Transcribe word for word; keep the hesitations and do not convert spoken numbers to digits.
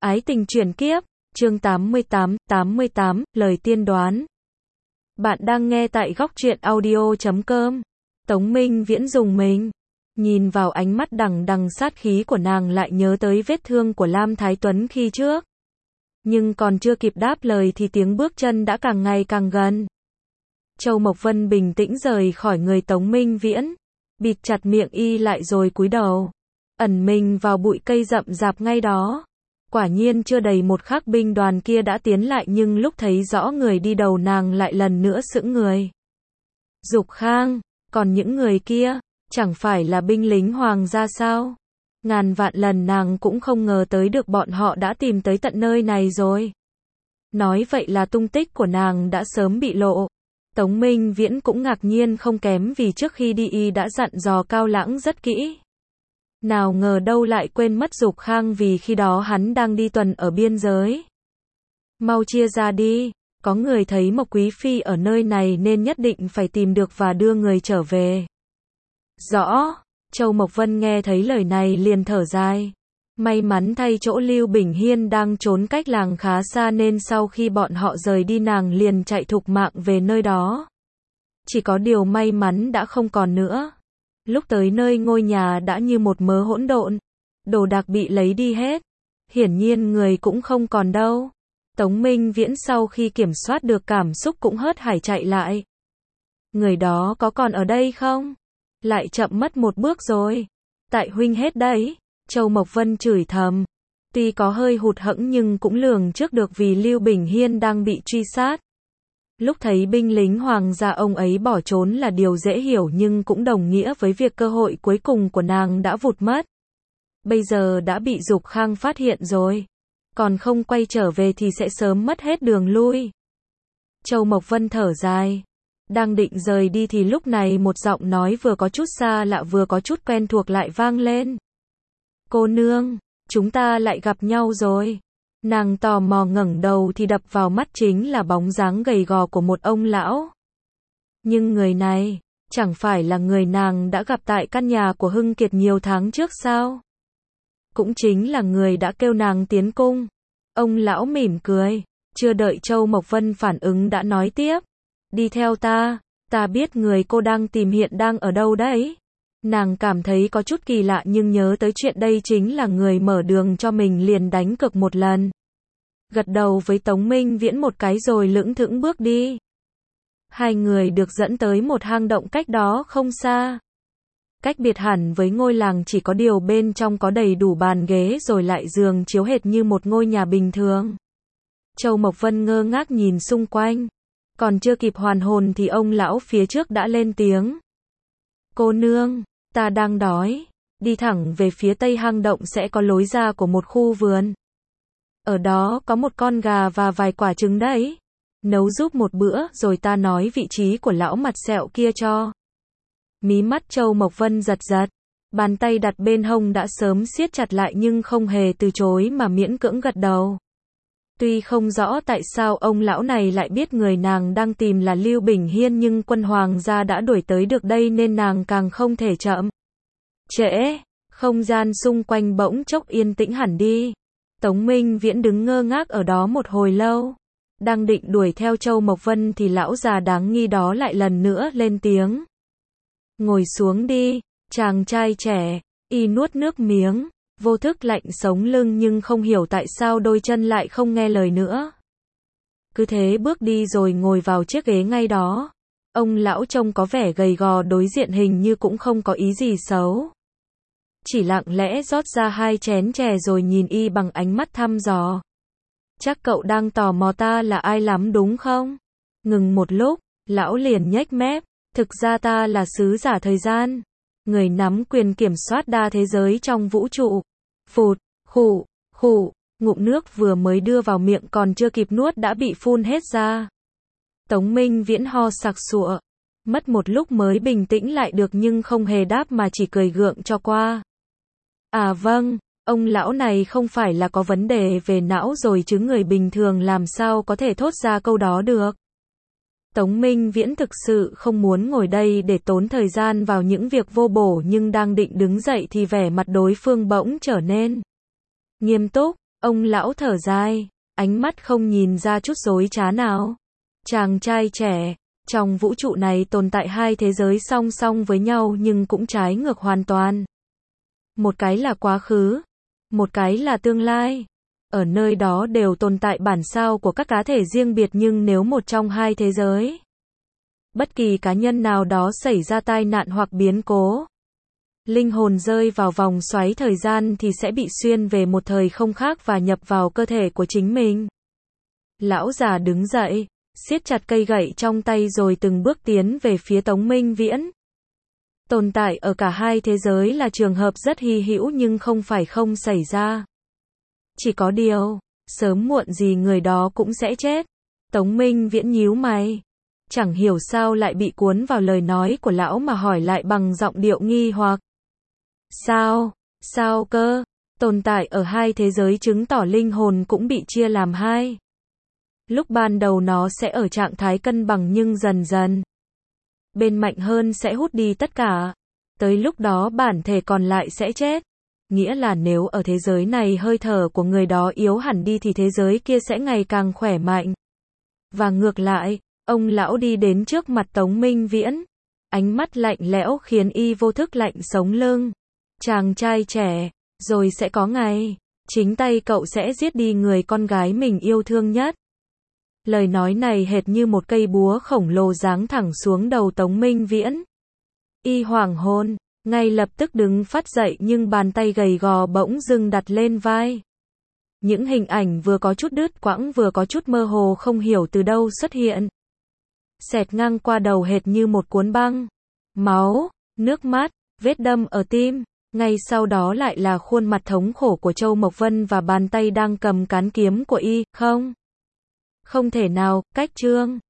Ái tình chuyển kiếp, chương tám mươi tám, tám mươi tám, lời tiên đoán. Bạn đang nghe tại góc truyện audio chấm com. Tống Minh Viễn dùng mình. Nhìn vào ánh mắt đằng đằng sát khí của nàng lại nhớ tới vết thương của Lam Thái Tuấn khi trước. Nhưng còn chưa kịp đáp lời thì tiếng bước chân đã càng ngày càng gần. Châu Mộc Vân bình tĩnh rời khỏi người Tống Minh Viễn. Bịt chặt miệng y lại rồi cúi đầu. Ẩn mình vào bụi cây rậm rạp ngay đó. Quả nhiên chưa đầy một khắc binh đoàn kia đã tiến lại nhưng lúc thấy rõ người đi đầu nàng lại lần nữa sững người. Dục Khang, còn những người kia, chẳng phải là binh lính hoàng gia sao? Ngàn vạn lần nàng cũng không ngờ tới được bọn họ đã tìm tới tận nơi này rồi. Nói vậy là tung tích của nàng đã sớm bị lộ. Tống Minh Viễn cũng ngạc nhiên không kém vì trước khi đi y đã dặn dò Cao Lãng rất kỹ. Nào ngờ đâu lại quên mất Dục Khang vì khi đó hắn đang đi tuần ở biên giới. Mau chia ra đi, có người thấy Mộc Quý Phi ở nơi này nên nhất định phải tìm được và đưa người trở về. Rõ, Châu Mộc Vân nghe thấy lời này liền thở dài. May mắn thay chỗ Lưu Bình Hiên đang trốn cách làng khá xa nên sau khi bọn họ rời đi nàng liền chạy thục mạng về nơi đó. Chỉ có điều may mắn đã không còn nữa. Lúc tới nơi ngôi nhà đã như một mớ hỗn độn, đồ đạc bị lấy đi hết. Hiển nhiên người cũng không còn đâu. Tống Minh Viễn sau khi kiểm soát được cảm xúc cũng hớt hải chạy lại. Người đó có còn ở đây không? Lại chậm mất một bước rồi. Tại huynh hết đấy. Châu Mộc Vân chửi thầm. Tuy có hơi hụt hẫng nhưng cũng lường trước được vì Lưu Bình Hiên đang bị truy sát. Lúc thấy binh lính hoàng gia ông ấy bỏ trốn là điều dễ hiểu nhưng cũng đồng nghĩa với việc cơ hội cuối cùng của nàng đã vụt mất. Bây giờ đã bị Dục Khang phát hiện rồi. Còn không quay trở về thì sẽ sớm mất hết đường lui. Châu Mộc Vân thở dài. Đang định rời đi thì lúc này một giọng nói vừa có chút xa lạ vừa có chút quen thuộc lại vang lên. Cô nương, chúng ta lại gặp nhau rồi. Nàng tò mò ngẩng đầu thì đập vào mắt chính là bóng dáng gầy gò của một ông lão. Nhưng người này, chẳng phải là người nàng đã gặp tại căn nhà của Hưng Kiệt nhiều tháng trước sao? Cũng chính là người đã kêu nàng tiến cung. Ông lão mỉm cười, chưa đợi Châu Mộc Vân phản ứng đã nói tiếp. Đi theo ta, ta biết người cô đang tìm hiện đang ở đâu đấy. Nàng cảm thấy có chút kỳ lạ nhưng nhớ tới chuyện đây chính là người mở đường cho mình liền đánh cược một lần. Gật đầu với Tống Minh Viễn một cái rồi lững thững bước đi. Hai người được dẫn tới một hang động cách đó không xa. Cách biệt hẳn với ngôi làng chỉ có điều bên trong có đầy đủ bàn ghế rồi lại giường chiếu hệt như một ngôi nhà bình thường. Châu Mộc Vân ngơ ngác nhìn xung quanh. Còn chưa kịp hoàn hồn thì ông lão phía trước đã lên tiếng. Cô nương, ta đang đói. Đi thẳng về phía tây hang động sẽ có lối ra của một khu vườn. Ở đó có một con gà và vài quả trứng đấy. Nấu giúp một bữa rồi ta nói vị trí của lão mặt sẹo kia cho. Mí mắt Châu Mộc Vân giật giật. Bàn tay đặt bên hông đã sớm siết chặt lại nhưng không hề từ chối mà miễn cưỡng gật đầu. Tuy không rõ tại sao ông lão này lại biết người nàng đang tìm là Lưu Bình Hiên nhưng quân hoàng gia đã đuổi tới được đây nên nàng càng không thể chậm. Trễ, không gian xung quanh bỗng chốc yên tĩnh hẳn đi. Tống Minh Viễn đứng ngơ ngác ở đó một hồi lâu. Đang định đuổi theo Châu Mộc Vân thì lão già đáng nghi đó lại lần nữa lên tiếng. Ngồi xuống đi, chàng trai trẻ, y nuốt nước miếng. Vô thức lạnh sống lưng nhưng không hiểu tại sao đôi chân lại không nghe lời nữa. Cứ thế bước đi rồi ngồi vào chiếc ghế ngay đó. Ông lão trông có vẻ gầy gò đối diện hình như cũng không có ý gì xấu. Chỉ lặng lẽ rót ra hai chén chè rồi nhìn y bằng ánh mắt thăm dò. Chắc cậu đang tò mò ta là ai lắm đúng không? Ngừng một lúc, lão liền nhếch mép. Thực ra ta là sứ giả thời gian. Người nắm quyền kiểm soát đa thế giới trong vũ trụ. Phụt, khụ, khụ, ngụm nước vừa mới đưa vào miệng còn chưa kịp nuốt đã bị phun hết ra. Tống Minh Viễn ho sặc sụa. Mất một lúc mới bình tĩnh lại được nhưng không hề đáp mà chỉ cười gượng cho qua. À vâng, ông lão này không phải là có vấn đề về não rồi chứ người bình thường làm sao có thể thốt ra câu đó được. Tống Minh Viễn thực sự không muốn ngồi đây để tốn thời gian vào những việc vô bổ nhưng đang định đứng dậy thì vẻ mặt đối phương bỗng trở nên nghiêm túc. Ông lão thở dài, ánh mắt không nhìn ra chút dối trá nào. Chàng trai trẻ, trong vũ trụ này tồn tại hai thế giới song song với nhau nhưng cũng trái ngược hoàn toàn. Một cái là quá khứ, một cái là tương lai. Ở nơi đó đều tồn tại bản sao của các cá thể riêng biệt nhưng nếu một trong hai thế giới, bất kỳ cá nhân nào đó xảy ra tai nạn hoặc biến cố, linh hồn rơi vào vòng xoáy thời gian thì sẽ bị xuyên về một thời không khác và nhập vào cơ thể của chính mình. Lão già đứng dậy, siết chặt cây gậy trong tay rồi từng bước tiến về phía Tống Minh Viễn. Tồn tại ở cả hai thế giới là trường hợp rất hy hữu nhưng không phải không xảy ra. Chỉ có điều, sớm muộn gì người đó cũng sẽ chết. Tống Minh Viễn nhíu mày, chẳng hiểu sao lại bị cuốn vào lời nói của lão mà hỏi lại bằng giọng điệu nghi hoặc. Sao? Sao cơ? Tồn tại ở hai thế giới chứng tỏ linh hồn cũng bị chia làm hai. Lúc ban đầu nó sẽ ở trạng thái cân bằng nhưng dần dần, bên mạnh hơn sẽ hút đi tất cả. Tới lúc đó bản thể còn lại sẽ chết. Nghĩa là nếu ở thế giới này hơi thở của người đó yếu hẳn đi thì thế giới kia sẽ ngày càng khỏe mạnh. Và ngược lại, ông lão đi đến trước mặt Tống Minh Viễn. Ánh mắt lạnh lẽo khiến y vô thức lạnh sống lưng. Chàng trai trẻ, rồi sẽ có ngày, chính tay cậu sẽ giết đi người con gái mình yêu thương nhất. Lời nói này hệt như một cây búa khổng lồ giáng thẳng xuống đầu Tống Minh Viễn. Y hoảng hồn, ngay lập tức đứng phát dậy nhưng bàn tay gầy gò bỗng dưng đặt lên vai. Những hình ảnh vừa có chút đứt quãng vừa có chút mơ hồ không hiểu từ đâu xuất hiện. Xẹt ngang qua đầu hệt như một cuốn băng. Máu, nước mắt, vết đâm ở tim. Ngay sau đó lại là khuôn mặt thống khổ của Châu Mộc Vân và bàn tay đang cầm cán kiếm của y. Không. Không thể nào, cách trương.